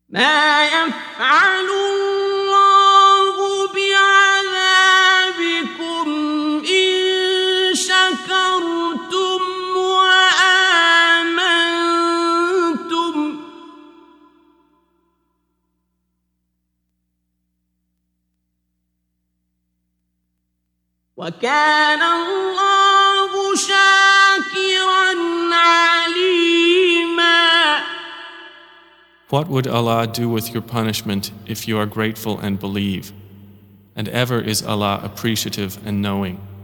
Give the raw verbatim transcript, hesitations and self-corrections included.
ما يفعل الله بعذابكم إن شكرتم وآمنتم وكان الله شاكرا عليما. What would Allah do with your punishment if you are grateful and believe? And ever is Allah appreciative and knowing.